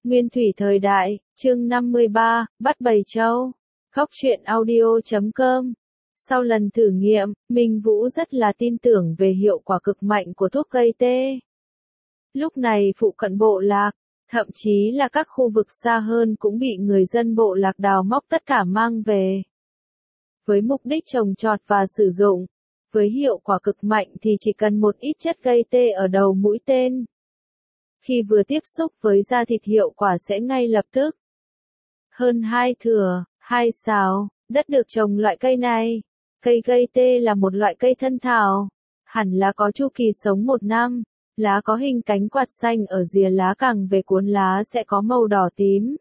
Nguyên thủy thời đại, chương 53, bắt bầy trâu. Góc truyện audio.com. Sau lần thử nghiệm, Minh Vũ rất là tin tưởng về hiệu quả cực mạnh của thuốc gây tê. Lúc này phụ cận bộ lạc, thậm chí là các khu vực xa hơn cũng bị người dân bộ lạc đào móc tất cả mang về. Với mục đích trồng trọt và sử dụng, với hiệu quả cực mạnh thì chỉ cần một ít chất gây tê ở đầu mũi tên. Khi vừa tiếp xúc với da thịt hiệu quả sẽ ngay lập tức. Hơn 2 thửa, 2 sào, đất được trồng loại cây này. Cây gây tê là một loại cây thân thảo. Hẳn là có chu kỳ sống 1 năm. Lá có hình cánh quạt xanh ở rìa lá, càng về cuốn lá sẽ có màu đỏ tím.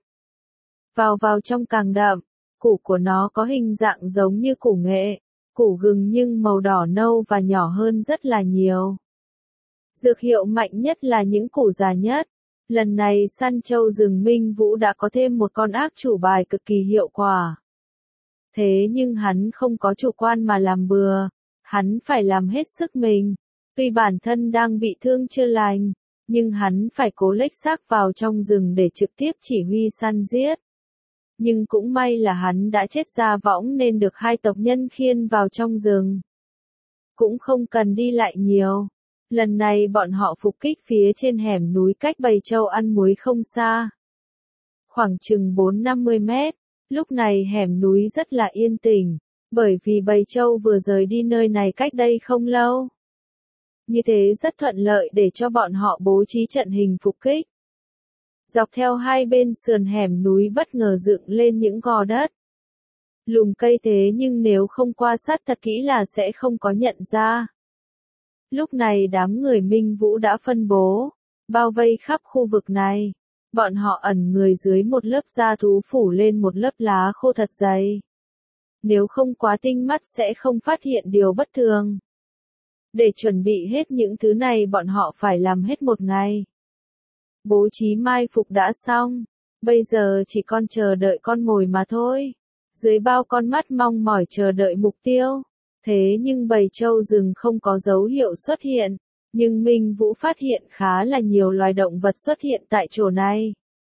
Vào trong càng đậm, củ của nó có hình dạng giống như củ nghệ, củ gừng nhưng màu đỏ nâu và nhỏ hơn rất là nhiều. Dược hiệu mạnh nhất là những củ già nhất. Lần này săn trâu rừng Minh Vũ đã có thêm một con ác chủ bài cực kỳ hiệu quả. Thế nhưng hắn không có chủ quan mà làm bừa, hắn phải làm hết sức mình. Tuy bản thân đang bị thương chưa lành, nhưng hắn phải cố lếch xác vào trong rừng để trực tiếp chỉ huy săn giết. Nhưng cũng may là hắn đã chết ra võng nên được 2 tộc nhân khiêng vào trong rừng. Cũng không cần đi lại nhiều. Lần này bọn họ phục kích phía trên hẻm núi cách bầy trâu ăn muối không xa. Khoảng chừng 4-50 mét, lúc này hẻm núi rất là yên tĩnh, bởi vì bầy trâu vừa rời đi nơi này cách đây không lâu. Như thế rất thuận lợi để cho bọn họ bố trí trận hình phục kích. Dọc theo hai bên sườn hẻm núi bất ngờ dựng lên những gò đất. Lùm cây thế nhưng nếu không quan sát thật kỹ là sẽ không có nhận ra. Lúc này đám người Minh Vũ đã phân bố, bao vây khắp khu vực này. Bọn họ ẩn người dưới một lớp da thú phủ lên một lớp lá khô thật dày. Nếu không quá tinh mắt sẽ không phát hiện điều bất thường. Để chuẩn bị hết những thứ này bọn họ phải làm hết một ngày. Bố trí mai phục đã xong, bây giờ chỉ còn chờ đợi con mồi mà thôi. Dưới bao con mắt mong mỏi chờ đợi mục tiêu. Thế nhưng bầy trâu rừng không có dấu hiệu xuất hiện, nhưng Minh Vũ phát hiện khá là nhiều loài động vật xuất hiện tại chỗ này.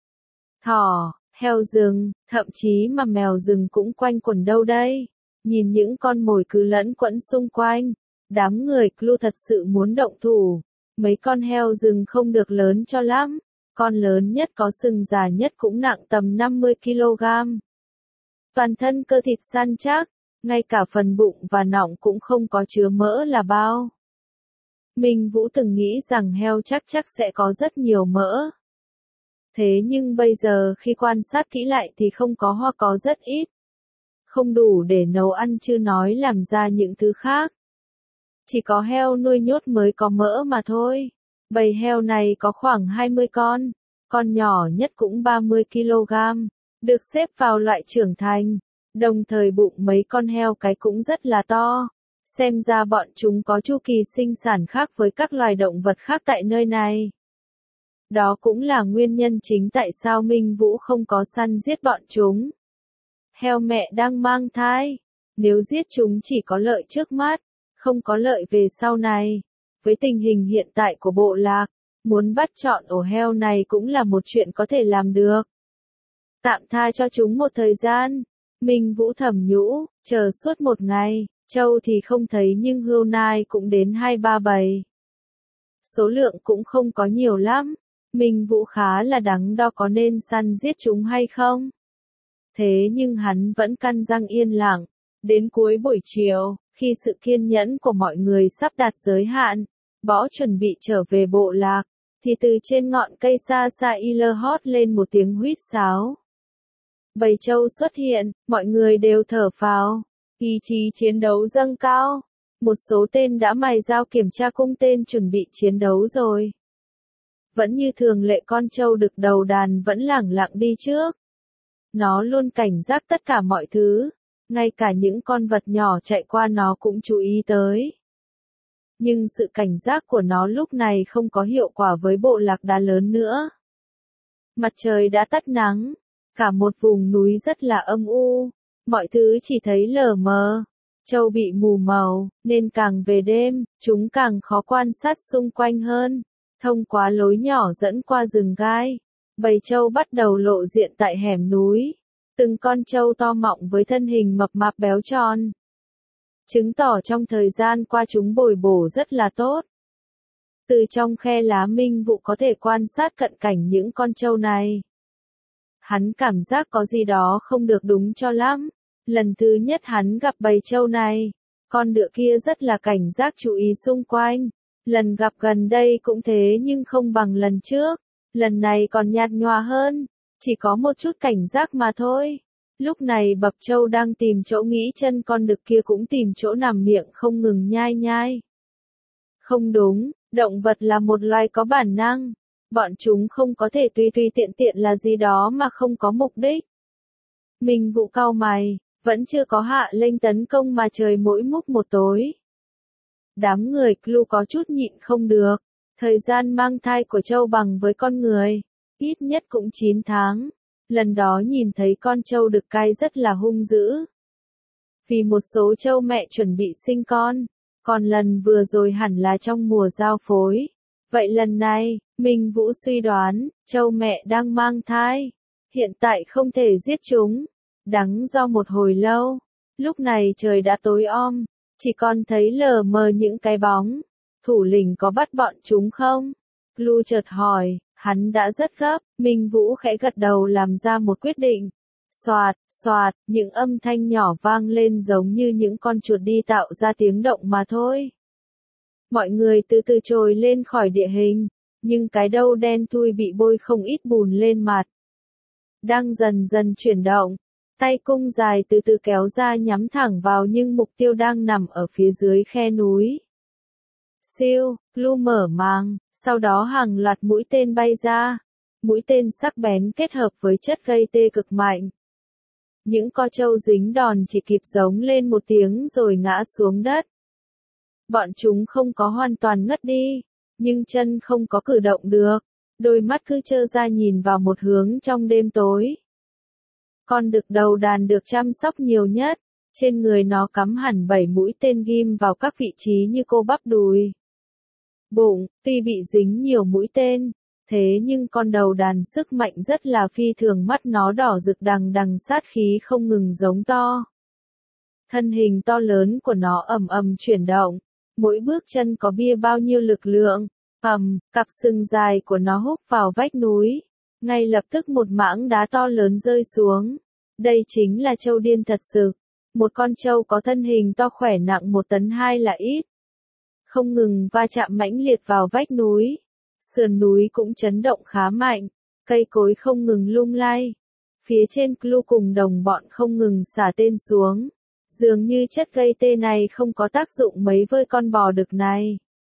Thỏ, heo rừng, thậm chí mà mèo rừng cũng quanh quẩn đâu đây. Nhìn những con mồi cứ lẫn quẫn xung quanh, đám người Clu thật sự muốn động thủ. Mấy con heo rừng không được lớn cho lắm, con lớn nhất có sừng già nhất cũng nặng tầm 50 kg. Toàn thân cơ thịt săn chắc. Ngay cả phần bụng và nọng cũng không có chứa mỡ là bao. Minh Vũ từng nghĩ rằng heo chắc sẽ có rất nhiều mỡ. Thế nhưng bây giờ khi quan sát kỹ lại thì không có hoặc có rất ít. Không đủ để nấu ăn chứ nói làm ra những thứ khác. Chỉ có heo nuôi nhốt mới có mỡ mà thôi. Bầy heo này có khoảng 20 con nhỏ nhất cũng 30 kg, được xếp vào loại trưởng thành. Đồng thời bụng mấy con heo cái cũng rất là to. Xem ra bọn chúng có chu kỳ sinh sản khác với các loài động vật khác tại nơi này. Đó cũng là nguyên nhân chính tại sao Minh Vũ không có săn giết bọn chúng. Heo mẹ đang mang thai. Nếu giết chúng chỉ có lợi trước mắt, không có lợi về sau này. Với tình hình hiện tại của bộ lạc, muốn bắt chọn ổ heo này cũng là một chuyện có thể làm được. Tạm tha cho chúng một thời gian. Minh Vũ thầm nhủ, chờ suốt một ngày, trâu thì không thấy nhưng hươu nai cũng đến 2-3 bầy. Số lượng cũng không có nhiều lắm, Minh Vũ khá là đắn đo có nên săn giết chúng hay không. Thế nhưng hắn vẫn căn răng yên lặng, đến cuối buổi chiều, khi sự kiên nhẫn của mọi người sắp đạt giới hạn, Bõ chuẩn bị trở về bộ lạc, thì từ trên ngọn cây xa xa hót lên một tiếng huýt sáo. Bầy trâu xuất hiện, mọi người đều thở phào, ý chí chiến đấu dâng cao. Một số tên đã mài dao kiểm tra cung tên chuẩn bị chiến đấu rồi. Vẫn như thường lệ con trâu đực đầu đàn vẫn lẳng lặng đi trước. Nó luôn cảnh giác tất cả mọi thứ, ngay cả những con vật nhỏ chạy qua nó cũng chú ý tới. Nhưng sự cảnh giác của nó lúc này không có hiệu quả với bộ lạc đá lớn nữa. Mặt trời đã tắt nắng. Cả một vùng núi rất là âm u, mọi thứ chỉ thấy lờ mờ. Trâu bị mù màu, nên càng về đêm, chúng càng khó quan sát xung quanh hơn. Thông qua lối nhỏ dẫn qua rừng gai, Bầy trâu bắt đầu lộ diện tại hẻm núi. Từng con trâu to mọng với thân hình mập mạp béo tròn. Chứng tỏ trong thời gian qua chúng bồi bổ rất là tốt. Từ trong khe lá Minh Vũ có thể quan sát cận cảnh những con trâu này. Hắn cảm giác có gì đó không được đúng cho lắm. Lần thứ nhất hắn gặp bầy trâu này, con ngựa kia rất là cảnh giác chú ý xung quanh. Lần gặp gần đây cũng thế nhưng không bằng lần trước. Lần này còn nhạt nhòa hơn, chỉ có một chút cảnh giác mà thôi. Lúc này bập trâu đang tìm chỗ nghĩ chân con đực kia cũng tìm chỗ nằm miệng không ngừng nhai nhai. Không đúng, động vật là một loài có bản năng. Bọn chúng không có thể tùy tùy tiện tiện là gì đó mà không có mục đích. Minh Vũ cau mày, vẫn chưa có hạ lệnh tấn công mà trời mỗi múc một tối. Đám người Clu có chút nhịn không được. Thời gian mang thai của trâu bằng với con người, ít nhất cũng 9 tháng. Lần đó nhìn thấy con trâu đực cai rất là hung dữ. Vì một số trâu mẹ chuẩn bị sinh con, còn lần vừa rồi hẳn là trong mùa giao phối. Vậy lần này, Minh Vũ suy đoán, trâu mẹ đang mang thai. Hiện tại không thể giết chúng. Đắng do một hồi lâu. Lúc này trời đã tối om, chỉ còn thấy lờ mờ những cái bóng. Thủ lĩnh có bắt bọn chúng không? Clu chợt hỏi, hắn đã rất gấp. Minh Vũ khẽ gật đầu làm ra một quyết định. Xoạt, xoạt, những âm thanh nhỏ vang lên giống như những con chuột đi tạo ra tiếng động mà thôi. Mọi người từ từ trồi lên khỏi địa hình, nhưng cái đầu đen thui bị bôi không ít bùn lên mặt. Đang dần dần chuyển động, tay cung dài từ từ kéo ra nhắm thẳng vào nhưng mục tiêu đang nằm ở phía dưới khe núi. Siêu, Clu mở màng, sau đó hàng loạt mũi tên bay ra. Mũi tên sắc bén kết hợp với chất gây tê cực mạnh. Những con trâu dính đòn chỉ kịp giống lên một tiếng rồi ngã xuống đất. Bọn chúng không có hoàn toàn ngất đi, nhưng chân không có cử động được. Đôi mắt cứ trơ ra nhìn vào một hướng trong đêm tối. Con đực đầu đàn được chăm sóc nhiều nhất. Trên người nó cắm hẳn 7 mũi tên ghim vào các vị trí như cô bắp đùi. Bụng, tuy bị dính nhiều mũi tên, thế nhưng con đầu đàn sức mạnh rất là phi thường, mắt nó đỏ rực đằng đằng sát khí không ngừng giống to. Thân hình to lớn của nó ầm ầm chuyển động, mỗi bước chân có bia bao nhiêu lực lượng, cặp sừng dài của nó húc vào vách núi. Ngay lập tức một mảng đá to lớn rơi xuống. Đây chính là trâu điên thật sự. Một con trâu có thân hình to khỏe nặng 1 tấn 2 là ít. Không ngừng va chạm mãnh liệt vào vách núi. Sườn núi cũng chấn động khá mạnh. Cây cối không ngừng lung lay. Phía trên Clu cùng đồng bọn không ngừng xả tên xuống. Dường như chất gây tê này không có tác dụng mấy với con bò đực này.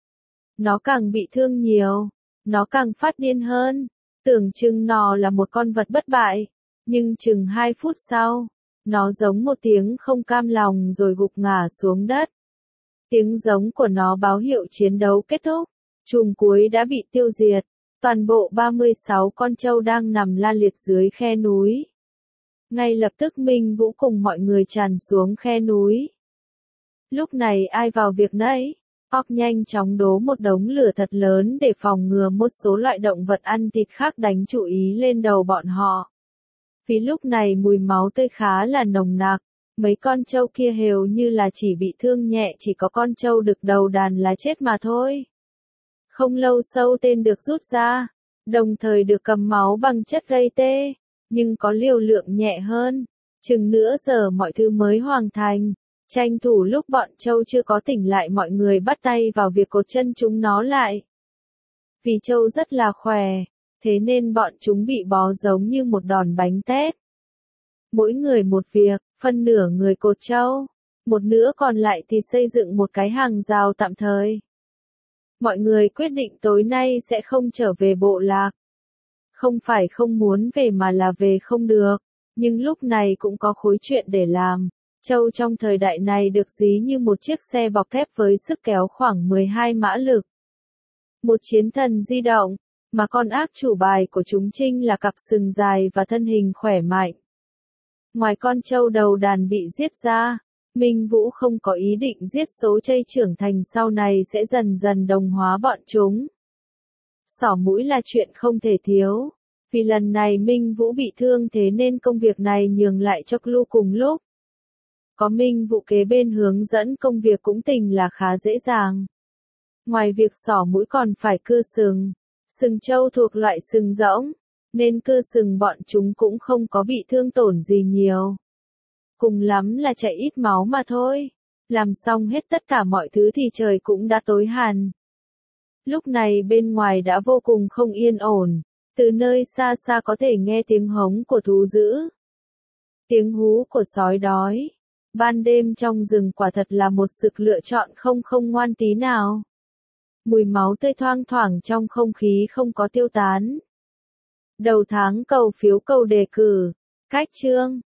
Nó càng bị thương nhiều. Nó càng phát điên hơn. Tưởng chừng nó là một con vật bất bại. Nhưng chừng 2 phút sau, nó giống một tiếng không cam lòng rồi gục ngã xuống đất. Tiếng giống của nó báo hiệu chiến đấu kết thúc. Chùm cuối đã bị tiêu diệt. Toàn bộ 36 con trâu đang nằm la liệt dưới khe núi. Ngay lập tức Minh Vũ cùng mọi người tràn xuống khe núi. Lúc này ai vào việc nấy? Orc nhanh chóng đố một đống lửa thật lớn để phòng ngừa một số loại động vật ăn thịt khác đánh chú ý lên đầu bọn họ. Vì lúc này mùi máu tươi khá là nồng nặc, mấy con trâu kia hều như là chỉ bị thương nhẹ, chỉ có con trâu đực đầu đàn là chết mà thôi. Không lâu sau tên được rút ra, đồng thời được cầm máu bằng chất gây tê, nhưng có liều lượng nhẹ hơn. Chừng nửa giờ mọi thứ mới hoàn thành. Tranh thủ lúc bọn trâu chưa có tỉnh lại, mọi người bắt tay vào việc cột chân chúng nó lại. Vì trâu rất là khỏe, thế nên bọn chúng bị bó giống như một đòn bánh tét. Mỗi người một việc, phân nửa người cột trâu, một nửa còn lại thì xây dựng một cái hàng rào tạm thời. Mọi người quyết định tối nay sẽ không trở về bộ lạc. Không phải không muốn về mà là về không được, nhưng lúc này cũng có khối chuyện để làm. Trâu trong thời đại này được ví như một chiếc xe bọc thép với sức kéo khoảng 12 mã lực. Một chiến thần di động, mà con ác chủ bài của chúng trinh là cặp sừng dài và thân hình khỏe mạnh. Ngoài con trâu đầu đàn bị giết ra, Minh Vũ không có ý định giết số trâu trưởng thành, sau này sẽ dần dần đồng hóa bọn chúng. Xỏ mũi là chuyện không thể thiếu. Vì lần này Minh Vũ bị thương thế nên công việc này nhường lại cho Clue cùng lúc. Có Minh Vũ kế bên hướng dẫn công việc cũng tình là khá dễ dàng. Ngoài việc xỏ mũi còn phải cưa sừng. Sừng trâu thuộc loại sừng rỗng, nên cưa sừng bọn chúng cũng không có bị thương tổn gì nhiều. Cùng lắm là chảy ít máu mà thôi. Làm xong hết tất cả mọi thứ thì trời cũng đã tối hẳn. Lúc này bên ngoài đã vô cùng không yên ổn. Từ nơi xa xa có thể nghe tiếng hống của thú dữ. Tiếng hú của sói đói. Ban đêm trong rừng quả thật là một sự lựa chọn không ngoan tí nào. Mùi máu tươi thoang thoảng trong không khí không có tiêu tán. Đầu tháng cầu phiếu cầu đề cử. Cách chương.